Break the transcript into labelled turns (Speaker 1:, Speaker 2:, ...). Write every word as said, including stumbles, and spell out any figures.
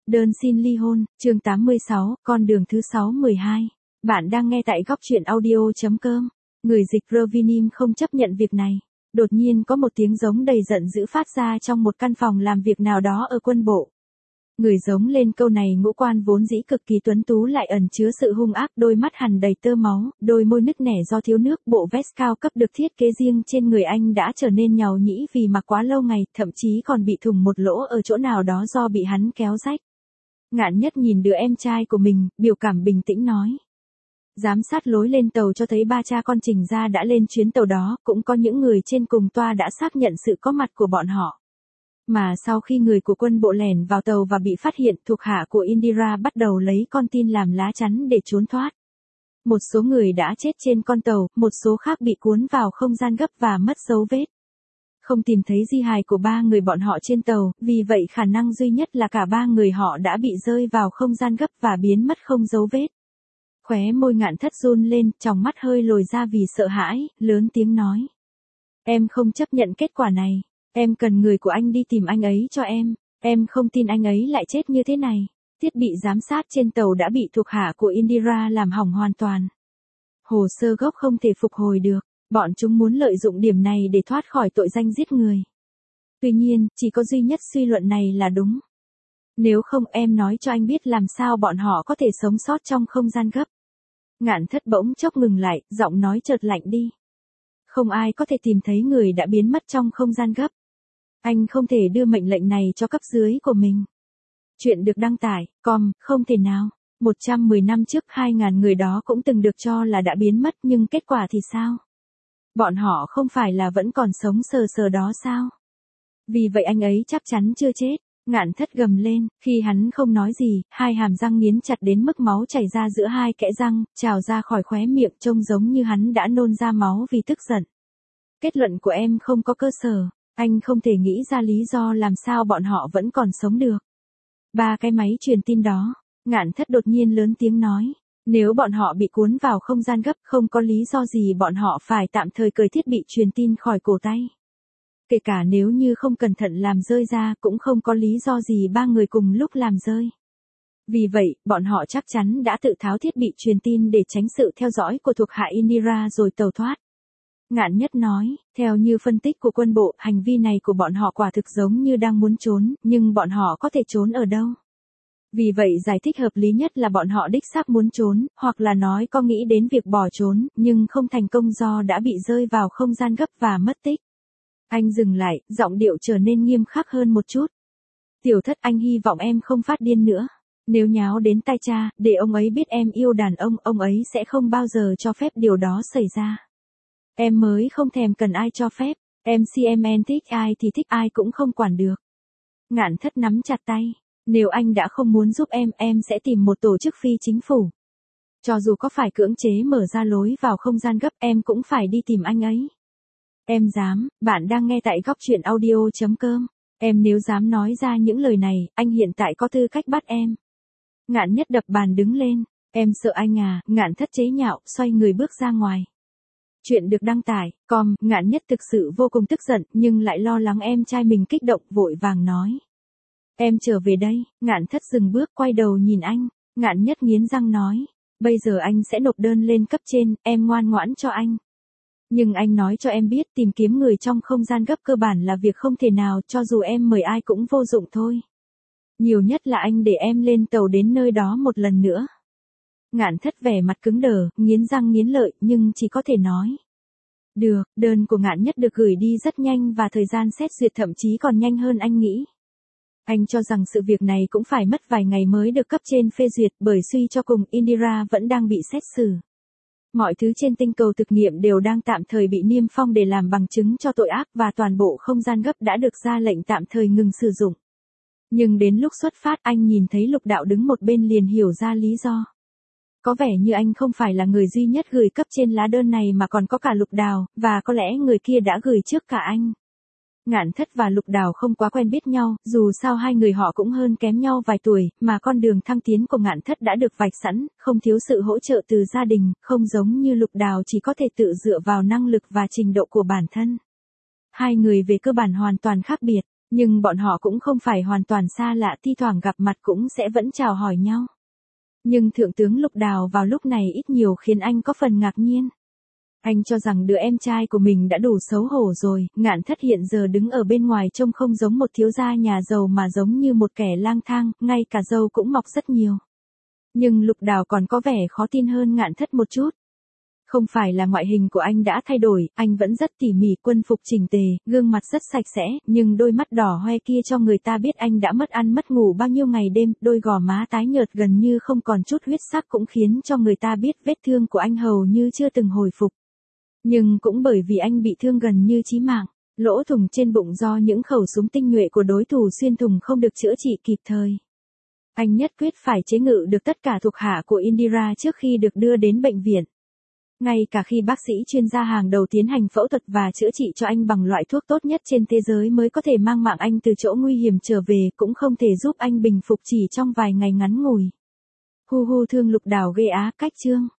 Speaker 1: Đơn xin ly hôn, chương tám mươi sáu, con đường thứ sáu mười hai. Bạn đang nghe tại góc truyện audio.com. Người dịch Rovinim không chấp nhận việc này. Đột nhiên có một tiếng giống đầy giận dữ phát ra trong một căn phòng làm việc nào đó ở quân bộ. Người giống lên câu này ngũ quan vốn dĩ cực kỳ tuấn tú lại ẩn chứa sự hung ác, đôi mắt hằn đầy tơ máu, đôi môi nứt nẻ do thiếu nước, bộ vest cao cấp được thiết kế riêng trên người anh đã trở nên nhàu nhĩ vì mặc quá lâu ngày, thậm chí còn bị thủng một lỗ ở chỗ nào đó do bị hắn kéo rách. Ngạn Nhất nhìn đứa em trai của mình, biểu cảm bình tĩnh nói. Giám sát lối lên tàu cho thấy ba cha con Trình Gia đã lên chuyến tàu đó, cũng có những người trên cùng toa đã xác nhận sự có mặt của bọn họ. Mà sau khi người của quân bộ lẻn vào tàu và bị phát hiện, thuộc hạ của Indira bắt đầu lấy con tin làm lá chắn để trốn thoát. Một số người đã chết trên con tàu, một số khác bị cuốn vào không gian gấp và mất dấu vết. Không tìm thấy di hài của ba người bọn họ trên tàu, vì vậy khả năng duy nhất là cả ba người họ đã bị rơi vào không gian gấp và biến mất không dấu vết. Khóe môi Ngạn Thất run lên, tròng mắt hơi lồi ra vì sợ hãi, lớn tiếng nói. Em không chấp nhận kết quả này. Em cần người của anh đi tìm anh ấy cho em. Em không tin anh ấy lại chết như thế này. Thiết bị giám sát trên tàu đã bị thuộc hạ của Indira làm hỏng hoàn toàn. Hồ sơ gốc không thể phục hồi được. Bọn chúng muốn lợi dụng điểm này để thoát khỏi tội danh giết người. Tuy nhiên, chỉ có duy nhất suy luận này là đúng. Nếu không em nói cho anh biết làm sao bọn họ có thể sống sót trong không gian gấp. Ngạn Thất bỗng chốc ngừng lại, giọng nói chợt lạnh đi. Không ai có thể tìm thấy người đã biến mất trong không gian gấp. Anh không thể đưa mệnh lệnh này cho cấp dưới của mình. Chuyện được đăng tải, com, không thể nào. một trăm mười năm trước hai nghìn người đó cũng từng được cho là đã biến mất nhưng kết quả thì sao? Bọn họ không phải là vẫn còn sống sờ sờ đó sao? Vì vậy anh ấy chắc chắn chưa chết. Ngạn Thất gầm lên, khi hắn không nói gì, hai hàm răng nghiến chặt đến mức máu chảy ra giữa hai kẽ răng, trào ra khỏi khóe miệng trông giống như hắn đã nôn ra máu vì tức giận. Kết luận của em không có cơ sở, anh không thể nghĩ ra lý do làm sao bọn họ vẫn còn sống được. Ba cái máy truyền tin đó, Ngạn Thất đột nhiên lớn tiếng nói. Nếu bọn họ bị cuốn vào không gian gấp không có lý do gì bọn họ phải tạm thời cởi thiết bị truyền tin khỏi cổ tay. Kể cả nếu như không cẩn thận làm rơi ra cũng không có lý do gì ba người cùng lúc làm rơi. Vì vậy, bọn họ chắc chắn đã tự tháo thiết bị truyền tin để tránh sự theo dõi của thuộc hạ Indira rồi tẩu thoát. Ngạn Nhất nói, theo như phân tích của quân bộ, hành vi này của bọn họ quả thực giống như đang muốn trốn, nhưng bọn họ có thể trốn ở đâu? Vì vậy giải thích hợp lý nhất là bọn họ đích xác muốn trốn, hoặc là nói có nghĩ đến việc bỏ trốn, nhưng không thành công do đã bị rơi vào không gian gấp và mất tích. Anh dừng lại, giọng điệu trở nên nghiêm khắc hơn một chút. Tiểu Thất, anh hy vọng em không phát điên nữa. Nếu nháo đến tai cha, để ông ấy biết em yêu đàn ông, ông ấy sẽ không bao giờ cho phép điều đó xảy ra. Em mới không thèm cần ai cho phép, em xê em en thích ai thì thích, ai cũng không quản được. Ngạn Thất nắm chặt tay. Nếu anh đã không muốn giúp em, em sẽ tìm một tổ chức phi chính phủ. Cho dù có phải cưỡng chế mở ra lối vào không gian gấp, em cũng phải đi tìm anh ấy. Em dám, bạn đang nghe tại góc truyện audio.com. Em nếu dám nói ra những lời này, anh hiện tại có tư cách bắt em. Ngạn Nhất đập bàn đứng lên. Em sợ anh à? Ngạn Thất chế nhạo, xoay người bước ra ngoài. Chuyện được đăng tải, com, Ngạn Nhất thực sự vô cùng tức giận, nhưng lại lo lắng em trai mình kích động, vội vàng nói. Em trở về đây. Ngạn Thất dừng bước quay đầu nhìn anh. Ngạn Nhất nghiến răng nói. Bây giờ anh sẽ nộp đơn lên cấp trên, em ngoan ngoãn cho anh. Nhưng anh nói cho em biết tìm kiếm người trong không gian gấp cơ bản là việc không thể nào, cho dù em mời ai cũng vô dụng thôi. Nhiều nhất là anh để em lên tàu đến nơi đó một lần nữa. Ngạn Thất vẻ mặt cứng đờ, nghiến răng nghiến lợi, nhưng chỉ có thể nói. Được, đơn của Ngạn Nhất được gửi đi rất nhanh và thời gian xét duyệt thậm chí còn nhanh hơn anh nghĩ. Anh cho rằng sự việc này cũng phải mất vài ngày mới được cấp trên phê duyệt, bởi suy cho cùng Indira vẫn đang bị xét xử. Mọi thứ trên tinh cầu thực nghiệm đều đang tạm thời bị niêm phong để làm bằng chứng cho tội ác và toàn bộ không gian gấp đã được ra lệnh tạm thời ngừng sử dụng. Nhưng đến lúc xuất phát anh nhìn thấy Lục Đạo đứng một bên liền hiểu ra lý do. Có vẻ như anh không phải là người duy nhất gửi cấp trên lá đơn này mà còn có cả Lục Đào, và có lẽ người kia đã gửi trước cả anh. Ngạn Thất và Lục Đào không quá quen biết nhau, dù sao hai người họ cũng hơn kém nhau vài tuổi, mà con đường thăng tiến của Ngạn Thất đã được vạch sẵn, không thiếu sự hỗ trợ từ gia đình, không giống như Lục Đào chỉ có thể tự dựa vào năng lực và trình độ của bản thân. Hai người về cơ bản hoàn toàn khác biệt. Nhưng bọn họ cũng không phải hoàn toàn xa lạ, thi thoảng gặp mặt cũng sẽ vẫn chào hỏi nhau. Nhưng Thượng tướng Lục Đào vào lúc này ít nhiều khiến anh có phần ngạc nhiên. Anh cho rằng đứa em trai của mình đã đủ xấu hổ rồi, Ngạn Thất hiện giờ đứng ở bên ngoài trông không giống một thiếu gia nhà giàu mà giống như một kẻ lang thang, ngay cả râu cũng mọc rất nhiều. Nhưng Lục Đào còn có vẻ khó tin hơn Ngạn Thất một chút. Không phải là ngoại hình của anh đã thay đổi, anh vẫn rất tỉ mỉ, quân phục chỉnh tề, gương mặt rất sạch sẽ, nhưng đôi mắt đỏ hoe kia cho người ta biết anh đã mất ăn mất ngủ bao nhiêu ngày đêm, đôi gò má tái nhợt gần như không còn chút huyết sắc cũng khiến cho người ta biết vết thương của anh hầu như chưa từng hồi phục. Nhưng cũng bởi vì anh bị thương gần như chí mạng, lỗ thủng trên bụng do những khẩu súng tinh nhuệ của đối thủ xuyên thủng không được chữa trị kịp thời. Anh nhất quyết phải chế ngự được tất cả thuộc hạ của Indira trước khi được đưa đến bệnh viện. Ngay cả khi bác sĩ chuyên gia hàng đầu tiến hành phẫu thuật và chữa trị cho anh bằng loại thuốc tốt nhất trên thế giới mới có thể mang mạng anh từ chỗ nguy hiểm trở về, cũng không thể giúp anh bình phục chỉ trong vài ngày ngắn ngủi. Hu hu, thương Lục Đào ghê á, cách chương.